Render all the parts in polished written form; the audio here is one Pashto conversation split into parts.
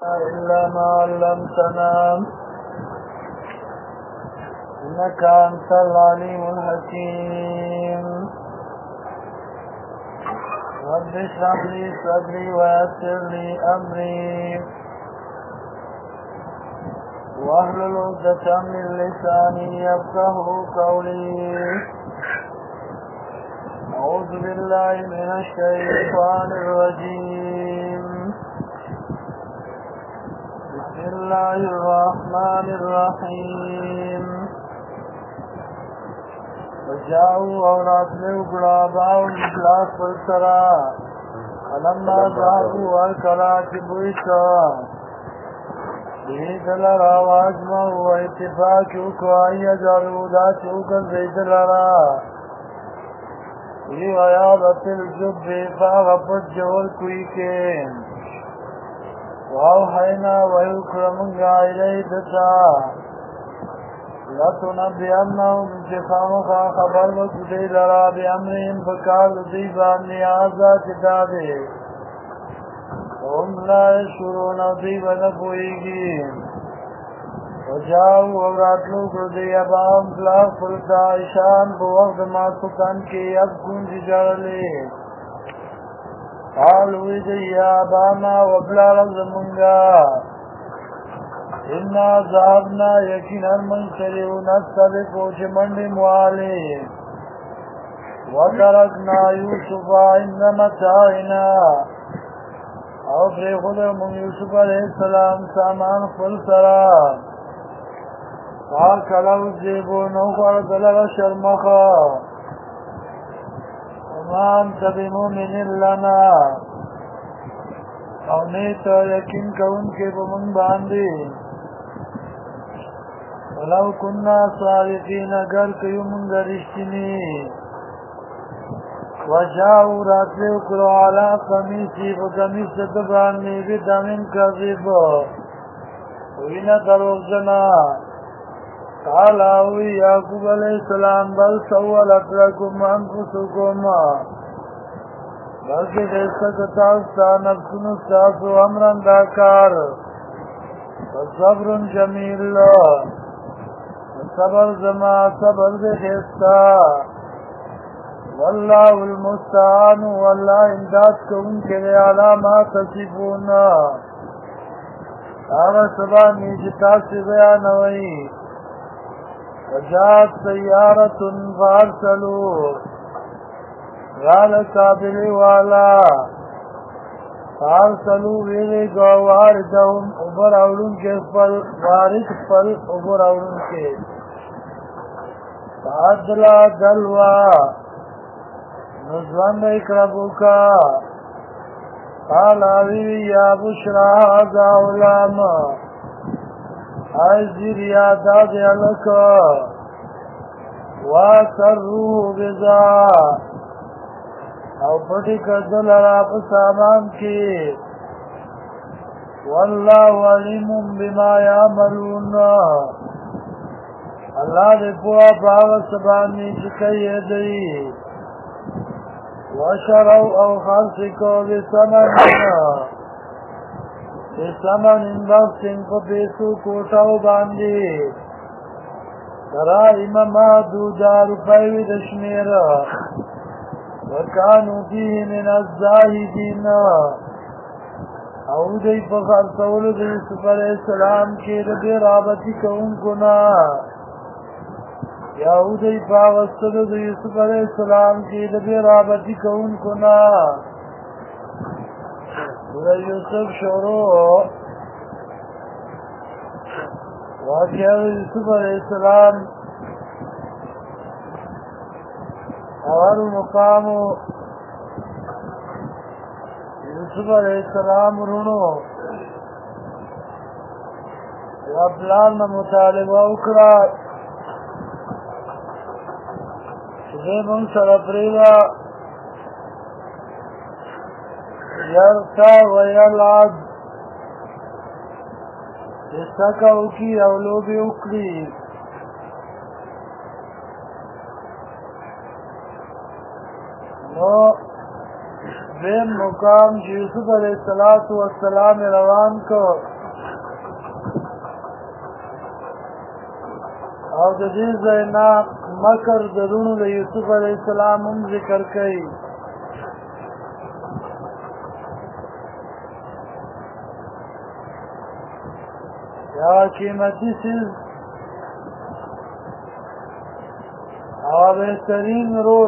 إلا ما علمتنا إنك أنت العليم الحكيم. رب اشرح لي صدري ويسر لي أمري واحلل عقدة من لساني يفقهوا قولي. أعوذ بالله من الشيطان الرجيم. بسم الله الرحمن الرحيم. وجاءوا أولادنا غرابا مثل فلسرا فلما ذهبوا والكلاكب إشا بيد لرا واجمعوا واتفاقوا أن يجعلوا ذاتوا كالبيت لرا في غيابة الجب فأغفت جول كويكين وأوحينا ويكرمنا إليه دتا لتنبئنهم انتقامك خبر وكتي لرا بأمرهم بكار ضيبان نيازا كتابه وهم لا يشعرون ضيبا نبوئيين. وجاءوا وراتلو کردی ابام بلا فلتا عشان بوقت ما سکن کی اب کنج جرلی قالوا یا ابانا وبلا رزمونگا انا ذهبنا یقینا من شریو نستبقو چمنڈی موالی وترکنا یوسفا عند متاعنا او پر خود من یوسف علیہ السلام سامان فلسرا فاکلوا الذئب نوخر دلغ شرمخا وما انت بمؤمن لنا او نیت یقین کون کے بمن باندی ولو کننا صادقین اگر کیو منگا رشتنی وجاؤ راتلے اکرو علا قمیسی فقمیس دبانی بدمن کذب وینا دروغ جنا قال اوی یعقوب علیہ السلام بل سولت لکم انفسکم بلکہ دیستا کتاستا نفسن استاسو امرن داکار صبر جمیل صبر زما صبر دیستا واللہ المستعان واللہ امداد کون کرے علامات تصفون آغا سبا نیجتا سے بیانوئی. وجاءت سيارة فارسلوا قال قابل والا فارسلوا ویلی واردهم اوبر اولون کے فل وارد فل اوبر اولون کے فادلا دلوا نزوان اکربو کا قال اوی یا بشرا هذا غلام عزیر یاداد علکا واسروه بزا او پٹی کردل راب سامان کی واللہ علیم بما یعملون اللہ دے پوا باغ سبانی چکیے دی وشرو او خرسکو بسمن بخشن کو پیسو کوٹاو باندی درائم محدودا روپیوی دشمیر وکانو فیه من الزاہدین او دی پخر سولو دی یوسف علیہ السلام کے دی رابطی کون کنا یا او دی پاوستدو دی یوسف علیہ السلام کے دی رابطی کون کنا. سورہ یوسف شروع واقعہ یوسف علیہ السلام اور مقام یوسف علیہ السلام رونو یا پلان مطالبہ اکرا چکے من سر پریلا یرتا ویلعب استکاو کی اولوبی اکری نو دین مقام یوسف علیہ السلام روان کو او د دې ځای نه مکر د لوڼو د یوسف علیه السلام هم ذکر کوي. یا قیمتي څیز او بهترین رور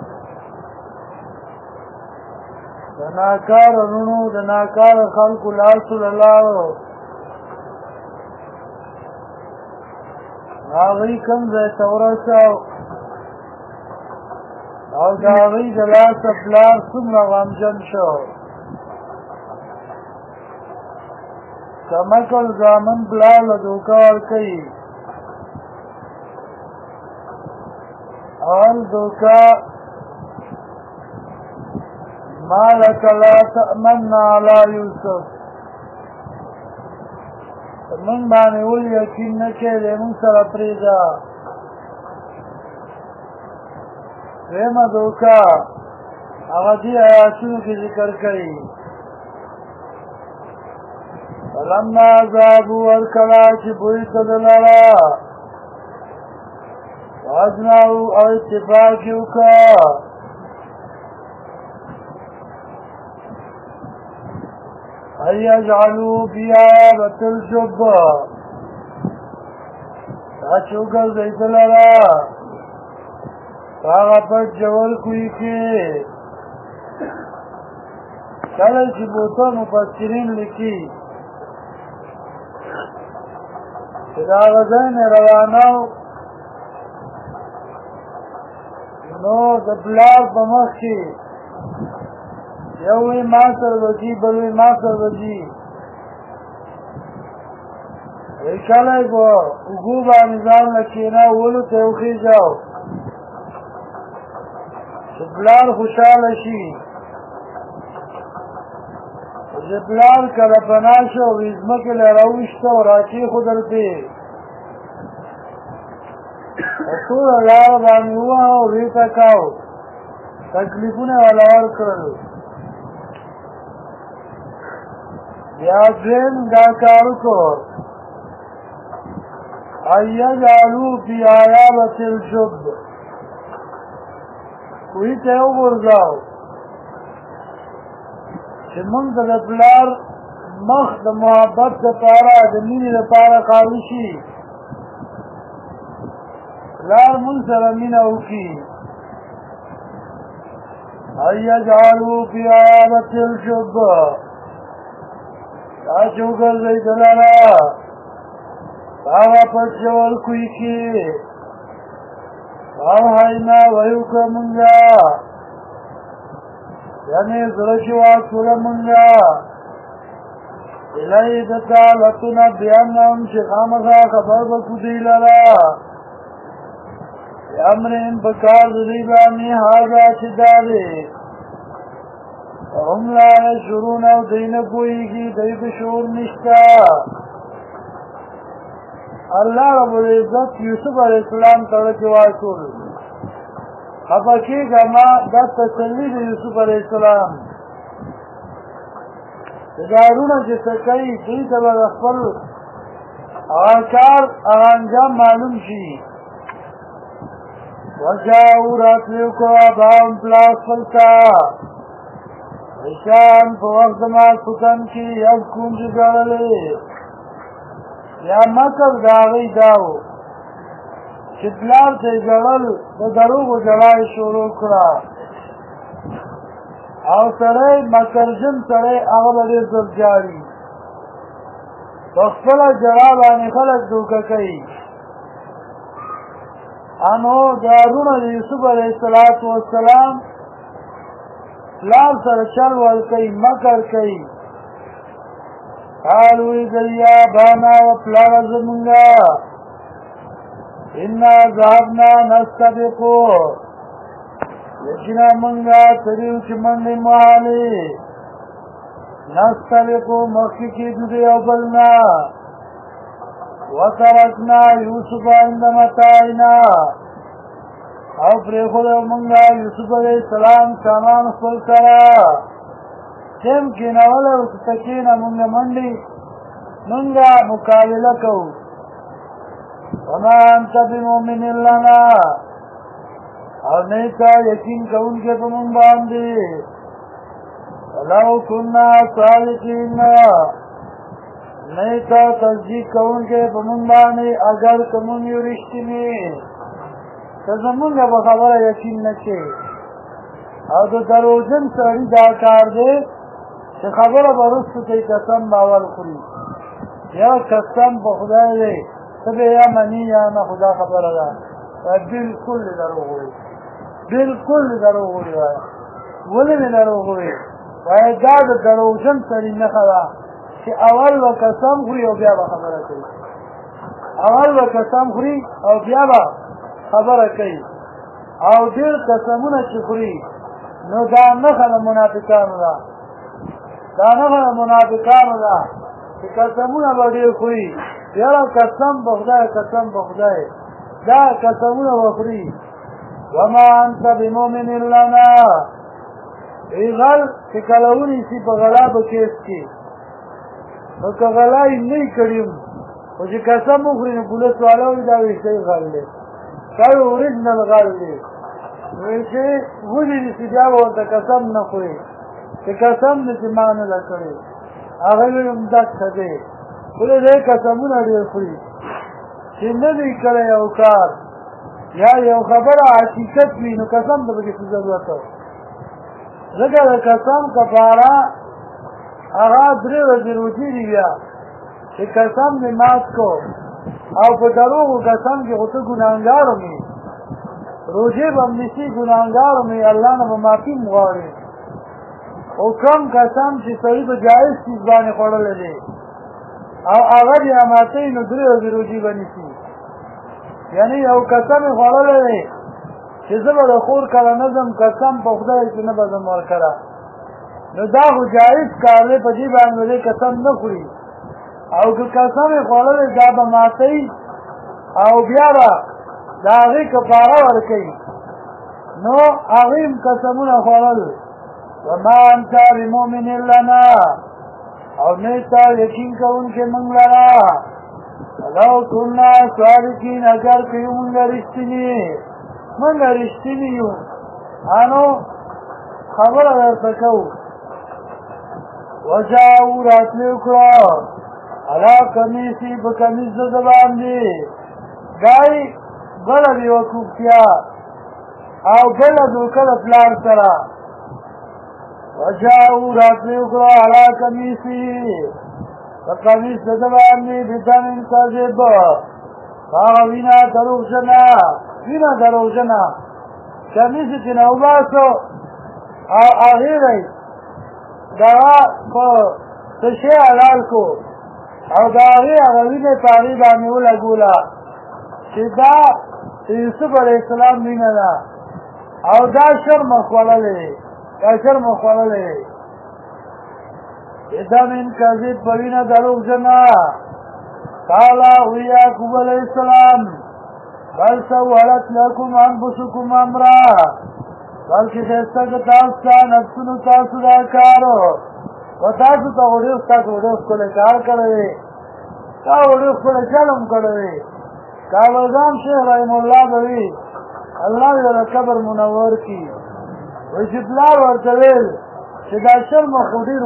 د ناکاره لوڼو د ناکاره خلکو لاسو له لارو هغوی کوم ځای ته ورسو او د هغوی د لاسه پلار څومره غمجن شو. کمکل زامن پلار له دوکه ورکوي اول دوکه ما لک لا تأمنا علی یوسف من باندې ول یقین نه کړې موږ سره پرېږده. دویمه دوکه هغه دې آیاتونو کې ذکر کړي فلما ذهبوا ورکله چې بوی ته دلره واجمعوا او اتفاق یې وکړه ان یجعلوا فی آیابة الجب دا چې وګرځئ دلره هغه پټ جول کوي کې کله چې بوته مفسرین لیکي چې د هغه ځای نه روانه نو د پلار په مخ کې یو وی ما سره وځي بل وی ما سره وځي وی کله به اوږو باندې ځان نه کېناولو ته وخېژاو چې پلار خوشحاله شي. چې پلار کله پناه شو وی ځمکې له راویسته او راکېښودل پې ټوله لاره باندې ووهه او ویې ټکاو تکلیفونه والا ورکړل. بیا دویم دا کار وکړو ان یجعلوا فی آیابة الجب کوهي ته یې وغورځاو چې موږ د پلار مخ د محبت دپاره د مینې دپاره خالي شي پلار موږ سره مینه وکړي. ان یجعلوا فی آیابة الجب دا چې وګرځئ دلره هغه پټ ژور کوهي کې اوحینا وحی وکړه مونږه یعنې زړه چې واچوله مونږه الی دته لتنبئنهم چې خامخا خبر به کړو دوی لره بامرهم په کار د دوی باندې هذا چې دا دی هم لا یشعرون او دوی نه پوهېږي دوی په شعور نشته. الله رب العزت یوسف علیه السلام ته کې واچول خفه کېږه ما دا تسلي د یوسف علیه السلام چې دا وروڼه چې څه کوي دوی ته به د خپل هغه کار هغه انجام معلوم شي. وجاءوا راتلې وکړو اباهم پلار خپل ته عشاء په وخت د ماسپښین کې یبکون چې ژړلې یا مکر د هغوی دا و چې پلار ته یې ژړل د دروغو ژړا یې شروع کړه او سړی مکرجن سړی هغه به ډېر زر جاړي په خپله ژړا باندې خلک دوکه کوي. انو دا وروڼه د یوسف علیه السلام پلار سره چل ول کوي مکر کوي قالوا یا بانا و پلار زمونږه انا ذهبنا نستبقو یقینا مونږه تللي چې منډې وهلې نستبقو مخکې کېدو د یو بل نه وترکنا یوسف عند متاعنا او پرېښودو مونږه یوسف علیه السلام سامان خپل سره ټیم کېنولی ورته کېنه مونږه منډې مونږه مقابله کوو وما انت بمؤمن لنا او نیتا یقین کون کے پمون باندی ولو کننا صالحین نیتا تصدیق کون کے پمون باندی اگر کمون یو رشتنی تزمونگا بخبر یقین نکے او دو دروجن ساری دا کار دے چه خبر برست تی قسم باور خوری یا قسم بخدای دے تبه یا منی یا نا خدا خبر دا بالکل دروغ ہوئی بالکل دروغ ہوئی ولی می دروغ ہوئی وی دا دا دروجن ساری نخدا چه اول و قسم خوری او بیا با خبر کئی اول و قسم خوری او بیا با خبر کئی او دیر قسمونه چه خوری نو دا نخل منافقانو دا دا نخل منافقانو دا چه قسمونه با دیر خوری یارا قسم بخدای قسم بخدای دا قسمونه بخوری وما انت بمؤمن لنا ایغل چه کلونی سی پا غلا بکیس کی او که غلای نی کریم و چه قسم بخوری نو پولیس والاوی دا ویشتای غل لی کئی اوریجنل غل لی ویچه ولی نیسی بیا بورتا قسم نخوری که قسم نیسی معنی لکری آغیوی امدک سده ولی ده قسمون دیر خوری چه ندی کره یو کار یا یو خبر حقیقت وی نو قسم دا بکی سی ضرورتو ذکر قسم کپارا آغا دری رضی روچی دی بیا چه قسم دی مات کو او پا دروغ قسم کی خودتو گناهگارو می روجه بمنیسی گناهگارو می اللہ نبا معافی مغاری او کم قسم چه صحیح با جائز چیز بانی خوڑل دی او آغا دی اماتی نو دری رضی روجی بنیسی یعنی او قسم خوڑل دی چه زبا دا خور کرا نظم قسم پا خدای چه نبازم ورکرا نو دا خو جائز کارلی پا جی بانولی قسم نخوری او که قسم خوڑل دا با ماتی او بیا با دا آغی کپارا ورکی نو آغیم قسمون خوڑل وما انتا بمؤمن لنا او نیتا یقین کون کے منگ لنا ولو کننا صادقین اگر کیو منگا رشتنی یو آنو خبر اگر تکو وجاو راتلی اکرا علا کمیسی بکمیز زبان دی گائی بلد وکوفتیا او بلد وکل پلان سرا وجاو راتلی اکرا علا کمیسی بکمیز زبان دی بدن کذب وینا دروغ جنا کمیسی تینا اوباسو او آغیری دوا کو تشی علال کو او داغی اغوین تاغیبانی اولا گولا چه دا یوسف علیہ السلام نینا دا او دا شرم خواللی ادام ان کذب بوینا دروغ جنا قالا یعقوب علیہ السلام بل سولت لکم انفسکم امرا بلکہ خیستہ که تاستا نفسنو تاسو دا کارو و تاسو تا اوڑیوس کلے کار کروے تا اوڑیوس کلے چلم کروے کاغذان شیخ رحم اللہ بوی اللہ در قبر منور کی وی جبلار ورطویل چه دا شرم خو دیر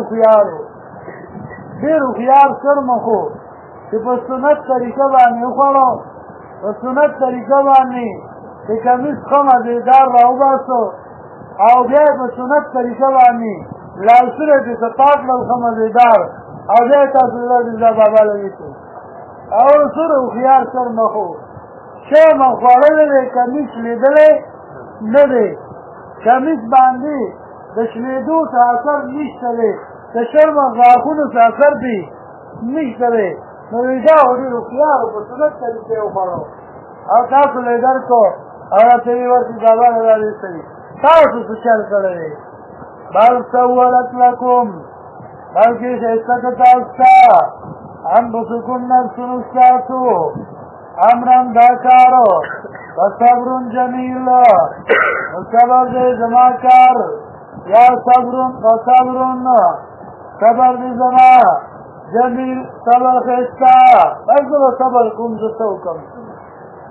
خیار شرم خو چه پس سنت طریقه بانی اخوڑو پس سنت طریقه بانی چه کمیس خم ازیدار راو باسو او بیای پا سنت طریقه بانی لاسوره پی سپاک للخم ازیدار او بیای تاسو دیزا بابا لگیتو او سر اخیار سر مخو چه مخواره ده کمیس لیدله نده کمیس باندی دشلیدو تا اثر نیشته ده تشرم غاخونو تا اثر بی نیشته ده نویده اوڑی اخیارو پا سنت طریقه اخوارو او تاسو لیدر کو او تیوی ورسی بابا لگیتو تاسو سچل کرده بل سولت لکم بلکه شیستک تاستا انفسکم نفسن استاسو امرم داکارو بصبرون جمیل صبر دے زماکار یا صبرون صبر دے زما جمیل صبر خیستا بلکه صبر کم زتو کم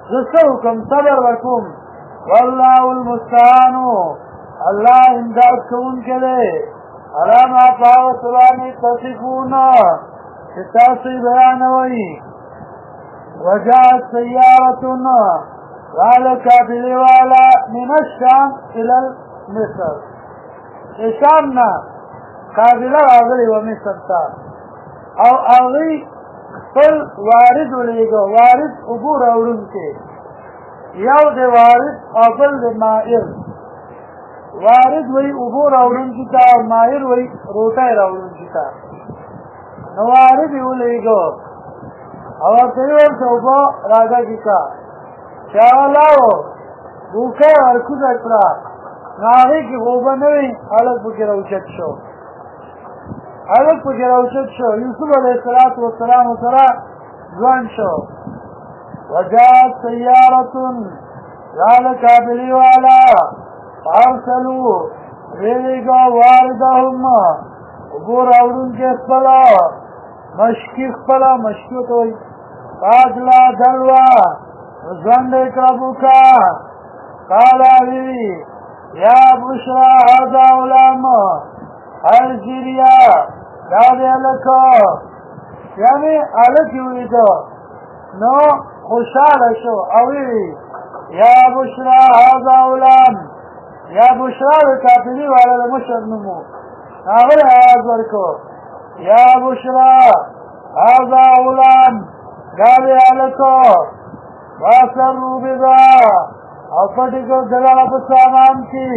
زسته حکم صبر وکم والله المستعان الله امداد کوونکی دی علی ما پاو سبانی تصفون چې تاسو بیانوئ وجاءت سیارة قال قافلې والا من الشام الى مصر شامنا قافله راغلې وه مصر ته او هغوی خپل وارد ولېږه وارد اوبو راوړونکی یو د وارد او بل د مائر وارد وی اوبو راوړونکي ته او مائر وی روټۍ راوړونکي ته نو وارد یې ولېږه او ورته یې ورته اوبه راګږې کړه چې ولاړو بوکۍ ورکوزه کړه نو هغې کې خو اوبه نه وي هلک پکې راوچت شو هلک پکې راوچت شو یوسف علیه السلام سره ځوان شو وجاءت سیارة راغله قافلې والا فارسلوا ویلېږه واردهم اوبو راوړونکي خپله مشکي خپله مشکي ورته وایي فاضله دلوه ژوند یې کړه بوکه قاله ویلي یا بشرا هذا غلام الجیریا دا دی هلکه یعنې هلک یې ولیده نو خوشحاله شو او ویلي یا بشرا هذا غلام یا بشرا د قافلې والا د مشر نوم و هغه یې آواز ورکړو یا بشرا هذا غلام دا دی هلکه واسروا بضا او پټې کړ دلاله په سامان کې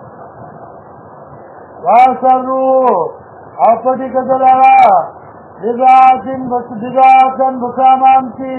واسروا او پټې کړ دلاله بضاعتن په سامان کې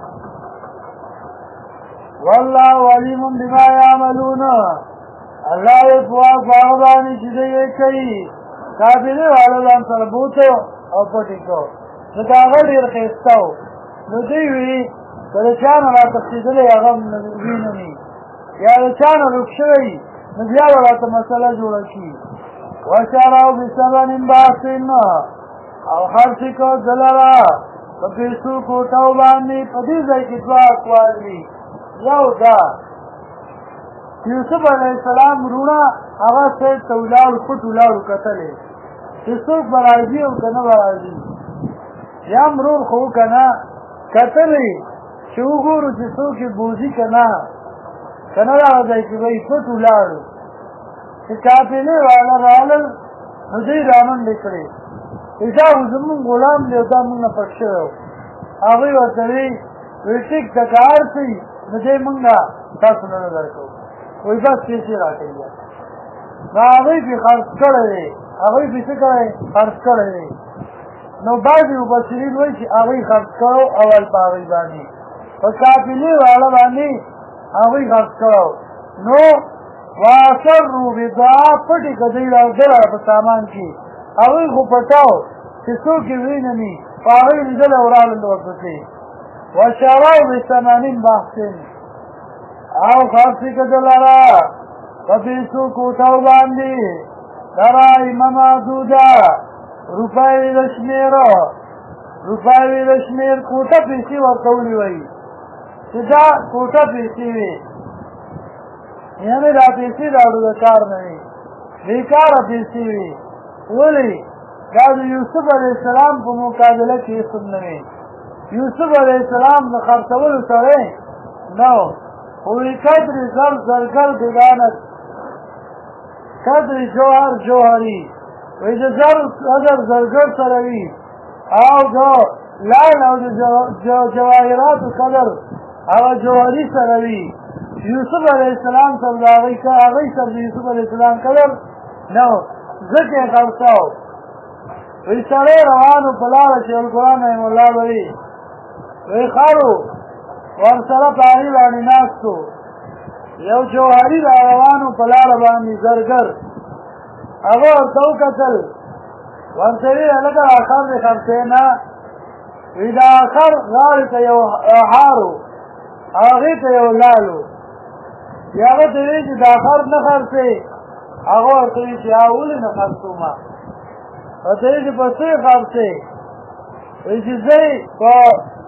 والله علیم بما یعملون الله یې پوهه په هغه باندې چې دوی یې کوي قافلې والا ځان سره بوته او پټې کړ نو د هغه ډېر ښایسته و نو دوی وي که د چا نه راتښتېدلی هغه وینمي یا د چا نه لوټ شوی نو بیا به راته مسله جوړه شي وشروا بثمن باخس او خرڅ کړ ده لره په پیسو کوټو باندې په دې ځای کې دوه اقوال دي یو دا یوسف علیه السلام وروڼه هغه سید ته ولاړو پټ ولاړو کتلې چې څوک به راځي او که نه به راځي یا هم ورور خو که نه کتلې چې وګورو چې څوک یې بوځي که نه دغه ځای کې به یې پټ ولاړو چې قافلې والا راغلل نو دوی رامنډې کړې دا زمونږ غلام دی او دا مونږ نه پټ شوی و هغوی ورته وایي وایي ټیک ده که هر څه وي نو دی مونږ تاسو نه نه درکوو وایي بس پیسې راکوي نو هغوی پرې خرڅ کړی دی هغوی پرې څه کړی خرڅ کړی دی نو بعضې مبصرین وایي چې هغوی خرڅ کړو اول په هغوی باندې په قافلې والا باندې هغوی خرڅ کړو نو واسروا بضاعة پټې که دوی راوړله په سامان کې هغوی خو پټاو چې څوک یې وینمي په هغوی لیدلی او راغلل ورپسې وشروا بثمن باخس او خرڅ یې کړه ده لره په پیسو کوټو باندې دراهم معدوده روپۍ یې د شمېره روپۍ یې د شمېر کوټه پیسې ورته ولي وایي چې دا کوټه پیسې وي یعنې دا پیسې راوړو د کار نه وي بېکاره پیسې وي ولې دا د یوسف علیه السلام په مقابله کې هېڅ هم نه وي یوسف علیه السلام د خرڅولو سړی نه و خو وایي قدر زر زرګر بدانت قدر جوهر جوهري وایي د زر قدر زرګر سره وي او د لعل او د جواهراتو قدر هغه جوهري سره وي یوسف علیه السلام سره د هغوی سره د یوسف علیه السلام قدر نه و ځکه یې خرڅاو وایي سړی روانو په لاره چې القرآن رحم الله به وي وایي خرو ورسره په هغې باندې ناست و یو جوهري را روانو په لاره باندې زرګر هغه ورته وکتل ورته ویې هلکه دا خر دې خرڅوې نه وایي دا خر غاړې ته یو هار و هغې ته یو لال و بیا هغه ته وایي چې دا خر نه خرڅوې هغه ورته وایي چې ولې نه خرڅومه ورته وایي چې په څه یې خرڅوې وایي چې زه یې په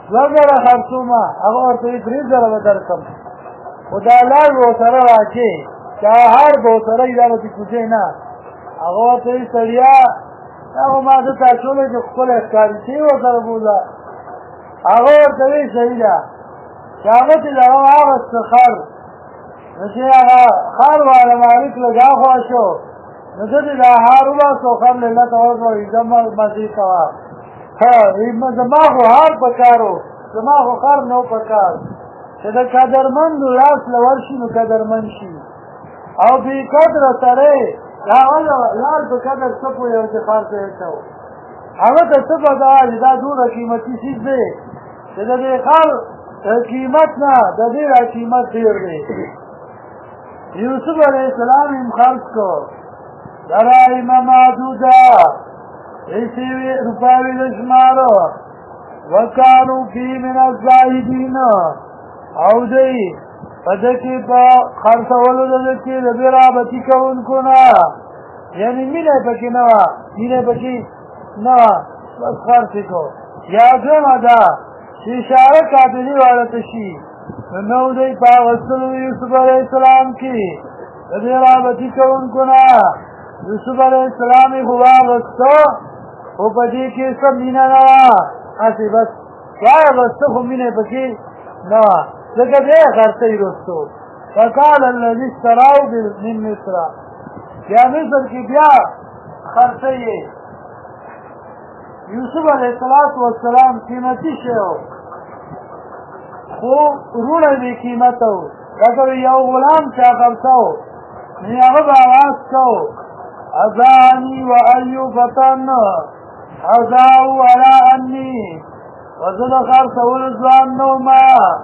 2,000 خرڅومه هغه ورته وایي 3,000 به درکړم خو دا لار به ورسره راکړې چې هر به ورسره وي دا به دې کوڅې نه هغه ورته وایي سړیا دا خو ما ده تا اچولی چې ښکلی ښکاري چې ورسره بوځه هغه ورته وایي صحیح ده چې هغه چې دغه واغسته خر نو چې هغه خر والا مالک لږ هاخوا شو نو ده دې دا هار وباسو خر لیله ته ورکړو زما مزې کوه زما خو هار په کار و زما خو خر نه په کار چې د قدرمندو لاس له ورشي نو قدرمند شي او بې قدره سړی هغه لار په قدر څه پوهېږي او چې خر ته یې څه و هغه ته څه پته وه چې دا دومره قیمتي څیز دی چې د دې خر قیمت نه د دې را قیمت ډېر دی یوسف علیه السلام هم خرڅ کو دراهم معدوده ایسی روپاوی دشمارو وکانو فی من الزاہدین او دی پدکی پا خرسولو دکی ربی رابطی کونکو نا یعنی مینه پکی نوا مینه پکی نوا بس خرسی کو یادوم ادا اشاره قابلی والتشی نو دی پا وصلو یوسف علیہ السلام کی ربی رابطی کونکو نا یوسف علیہ السلامی خوا وستو او په دې کې سم مینه نه وه هسې بس وایه بسته خو مینه پکې نه وه ځکه دی یې خرڅوي رستو فقال الذي اشتراه من مصر بیا مصر کې بیا خرڅوي یوسف علیه السلام قیمتي شی و خو وروڼه بې قیمته و لکه یو غلام چا خرڅه و نو هغه به اواز کو اذانی و ایو فتن عزاو علا انی وزد خرسول زوان نوما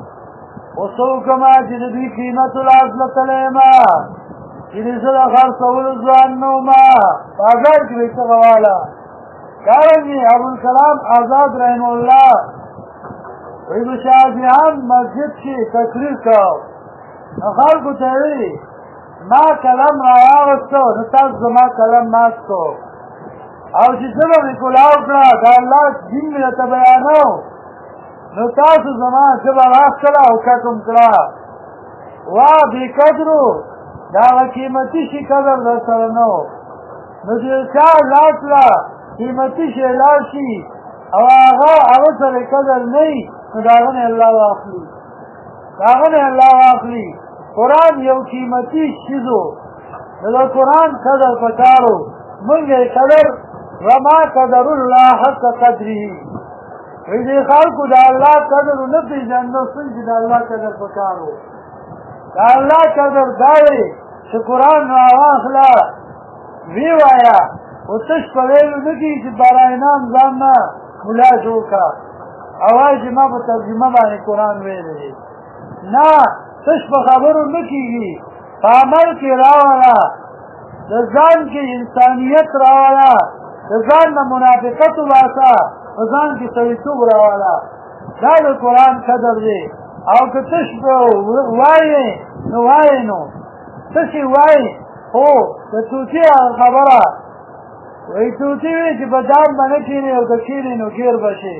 وصوکما جدی قیمت الازلت لیما جدی زد خرسول زوان نوما آزاد کی بیتا غوالا کارنگی ابوالکلام آزاد رحم اللہ ویدو شاہدیان مسجد کی تقریر کرو نخال کو تیوی ما کلم راوستو نتاز ما کلم ماستو او چې زه به کلاو کړه د الله دین مې درته بیانو نو تاسو زما ژبه راښکله او کټم کړه وا بې قدرو د هغه قیمتي شي قدر در سره نه و نو چې چا لاس له قیمتي شی لاړ شي او هغه سره قدر نه وي نو د هغه نه الله واخلي د هغه نه الله واخلي قرآن یو قیمتي شیز و نو د قرآن قدر پکار و مونږ یې قدر وما قدر الله حق قدره ویدی خلقو دا اللہ قدر و نفی جنو سنچی دا اللہ قدر پکارو دا اللہ قدر داوی چه قرآن نو آواخلا ویوایا و تش پویلو نکی چه برای نام زامنا ملا جوکا اوائی چه ما پا ترجمه بانی قرآن ویلی نا تش پا خبرو نکی گی پا عمل کی راوالا دا زان کی انسانیت راوالا ځان نه منافقت وباسه ځان کې سړیتوب راواله دا د قرآن قدر دی او که تش وایې نو وایې نو تشې وایې خو د توتي خبره وایي توتي وایي چې په دام به نه کښېنې او که کښېنې نو ګیر به شي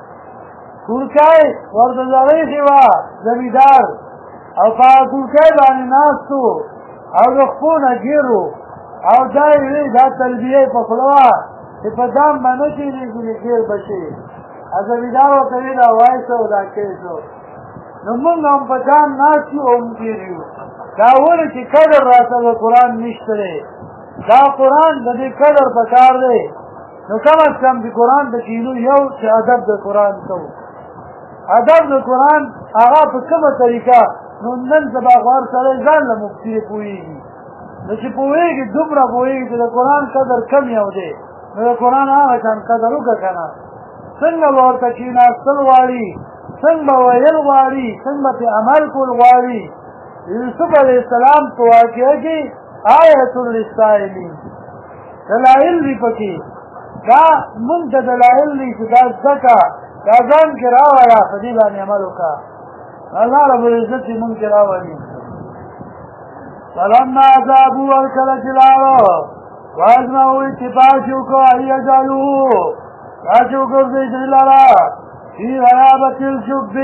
کورکۍ ورته زغېښې وه زمیندار او په هغه کورکۍ باندې ناست و او د خپو نه ګیر و او دا یې وایي دا تلبیه په خوله وه چې په دام به نه کښېنېږي نو ګیر به شي زمیندار ورته وایي دا وایسه او دا کیسه نو مونږ هم په دام ناست یو او ګیر یو دا ولې چې قدر راته د قرآن نشته دی دا قرآن د دې قدر په کار دی نو کم از کم د قرآن د کینو یو چې ادب د قرآن کوو ادب د قرآن هغه په کومه طریقه نو نن سبا خو هر سړی ځان له مفتي پوهېږي نو چې پوهېږي دومره پوهېږي چې د قرآن قدر کم یو دی نو د قرآن هغه شان قدر وکړه که نه څنګه به ورته کښېناستل غواړي څنګه به ویل غواړي څنګه به پرې عمل کول غواړي یوسف علیه السلام په واقعه کې آیت للسائلین دلایل دي پکې دا مونږ ته دلایل دي چې دا زده کړه دا ځان کې راوړه په دې باندې عمل وکړه الله رب العزت دې مونږ کې راولي فلما ذهبوا ورکله چې لاړو وازمعوا اتفاق چې وکړو ان یجعلوه دا چې وګرځوي دوی لره فی غیابت الجب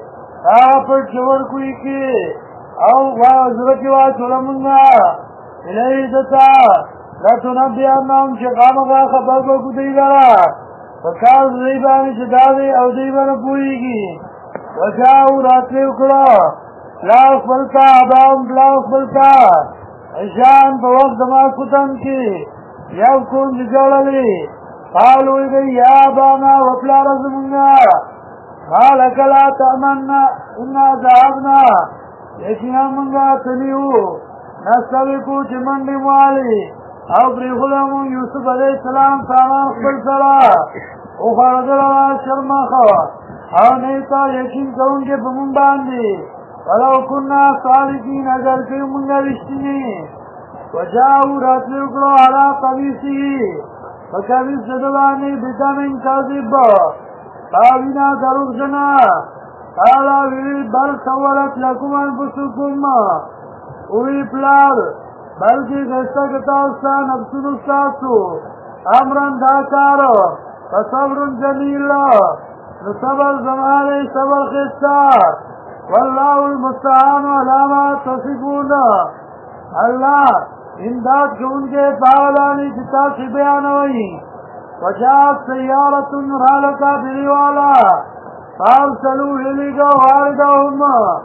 پر چور کوئی کی او وزرکی واچولمونگا الی دتا لتنبی انام چه قامقا خبر بکو دی لرا فکاز دیبانی چه دادی او دیبان پوئیگی وجاو راتلی اکڑا پلاس بلتا اباون پلاس بلتا عشان پا وقت دماغ کتن کی یو کنج جوڑلی قالوی دی یا بانا وپلا رزمونگا مالک لا تأمننا انا ذهبنا یقینا منگا تلیو نستویکو چه منڈی موالی او پریخلمون یوسف علیہ السلام سامان خبر سرا او خردلوا شرمخوا او نیتا یقین کون کے پمون باندی ولو کننا صالحین اگر کئی منگا رشتینی وجاو راتلی اکڑو علا قمیسی فکمیس جدوانی بدمین کذب تاوینا دروغ جنا قالا وی بل سولت لکم انفسکم اوی پلار بلکی گشتا کتاستا نفسون استاسو امرن داکارو فصبر جمیل نصبر زمانی صبر خستا واللہ المستعان علامات تصفون اللہ امداد کے ان کے پاولانی کتاب سے بیان ہوئی وجاءت سیارت رالکا بریوالا فارسلو ہلیگا واردہم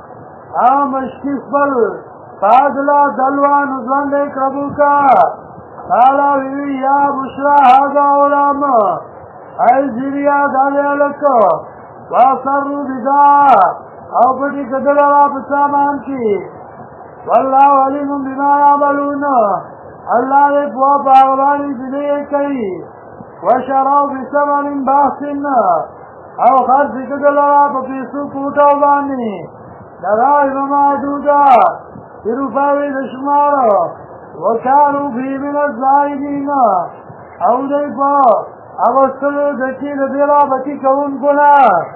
مشکس بل فاضلا دلوان نزلن دیکھ ربو کا قالا وی یا بشرا حاضا علام ای زیریا دالی علکو واسرو بدا او پٹی قدر راب سامان کی واللہ علیم بما یعملون اللہ نے پوا پاغلانی دلیے کئی وشراو بسمن باخن او خرس قدر راب پیسو کوٹاو بانی لرائب معدودا رفاوی دشمار وکانو فی من الزائدین او دیپا اوستلو دکی لبیرا بکی کون کنا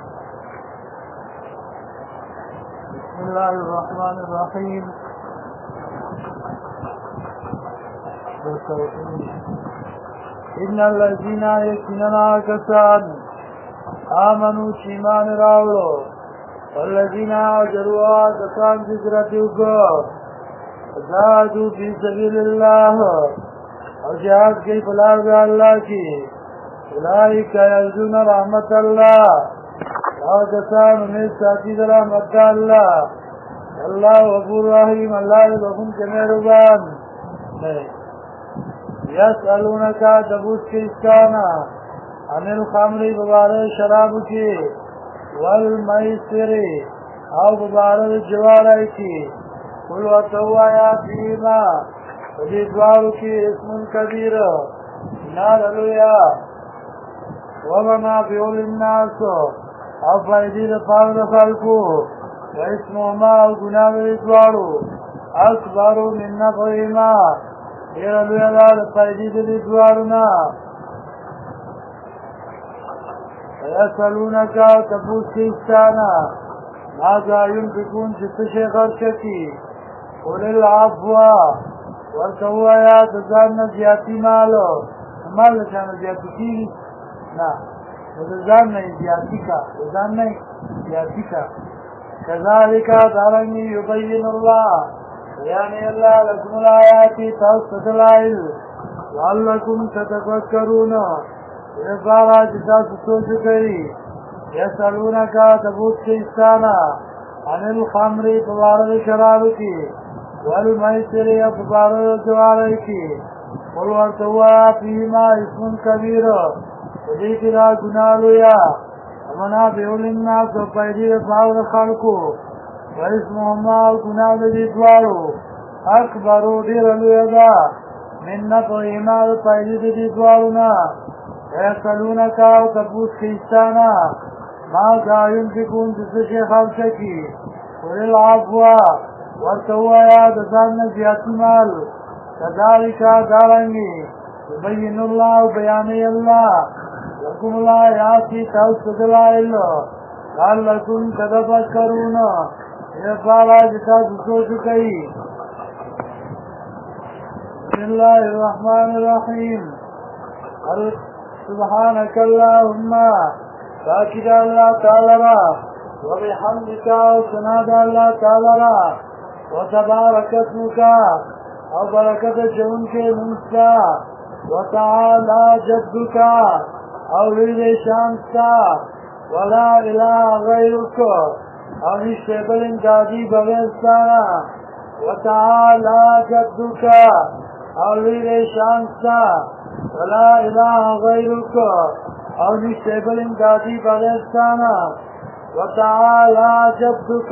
بسم اللہ الرحمن الرحیم ان الذین یکننا کسان آمنو چیمان راولو والذین آجروا کسان ذکرتیو کو زادو فی سبیل اللہ اور جہاد کی پلار بے اللہ کی اولئک یرجون رحمت اللہ اور کسان امید ساتھی در رحمت اللہ اللہ غفور رحیم اللہ غفور کے مہربان یسألونکا تبوس کے اسکانا عن الخمر ببارے شراب کی والمیسر او ببارے جوارے کی قل وتوایا فیما وجدوارو کی اسم کبیر نار علویا ومنافع للناس او فائدی رفاق خلقو واسمهما او گناہ ادوارو اکبرو من نفعهما دیر علویا دار فائدی ادوارنا ویسألونکا او تبوس کی استانا ماذا ينفقون جتشے خرچکی قل العفو ورکو آیا تزاننا زیادی مالو مال نشانا زیادی کی نا وزاننا زیادی کا وزاننا زیادی کا کذالکا دارنگی یبین اللہ بیانی اللہ لکم الآیاتی توسط الائل وعلکم تتفکرون رفارا جتا سوچ کری یسألونکا تبوت کے استانا عن الخمر پبارد شراب کی والمیسر پبارد جوار کی قل ورتوا فیما اسم کبیر وذکر گناہ لیا ومنافع للناس وفائدی رفاق خلقو واسمهما گناہ دیدوارو اکبرو دیر لیا من نفعهما وفائدی دیدوارونا ویسألونکا تبوت کے استانا ماذا ينفقون جسے خرچکی قل العفو ورتو آیا دزان زیادی مال کذالکا دارنگی یبین اللہ بیانی اللہ لکم الآیاتی توسط الائل لعلکم تتفکرون رفارا جتا سوچ کئی بسم اللہ الرحمن الرحیم سبحانک اللہم پاکی دا اللہ تعالی را وبحمدک او ثنا دا اللہ تعالی را وتبارک اسمک او برکت جون کے منستا وتعالی جدک او لوی شانستا ولا الہ غیرک او نشتے بل امدادی بغیرستانا وتعالی جدک او لوی شانستا ولا الہ غیرک او نشتے بل امدادی بغیرستانا وتعالی جدک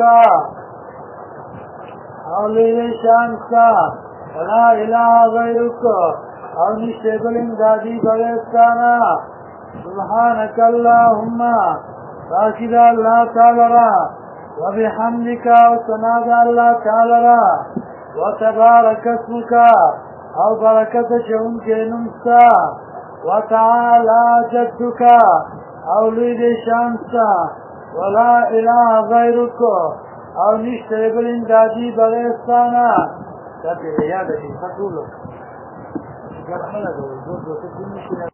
او لوی شانستا ولا الہ غیرک او نشتے بل امدادی بغیرستانا سبحانك اللهم فاكد الله تعالى وبحمدك وسناد الله تعالى وتبارك اسمك او بركة جونك نمسا وتعالى جدك او ليد شانسا ولا اله غيرك او نشترب الامدادي بغيرستانا تبعي يا بشي خطولك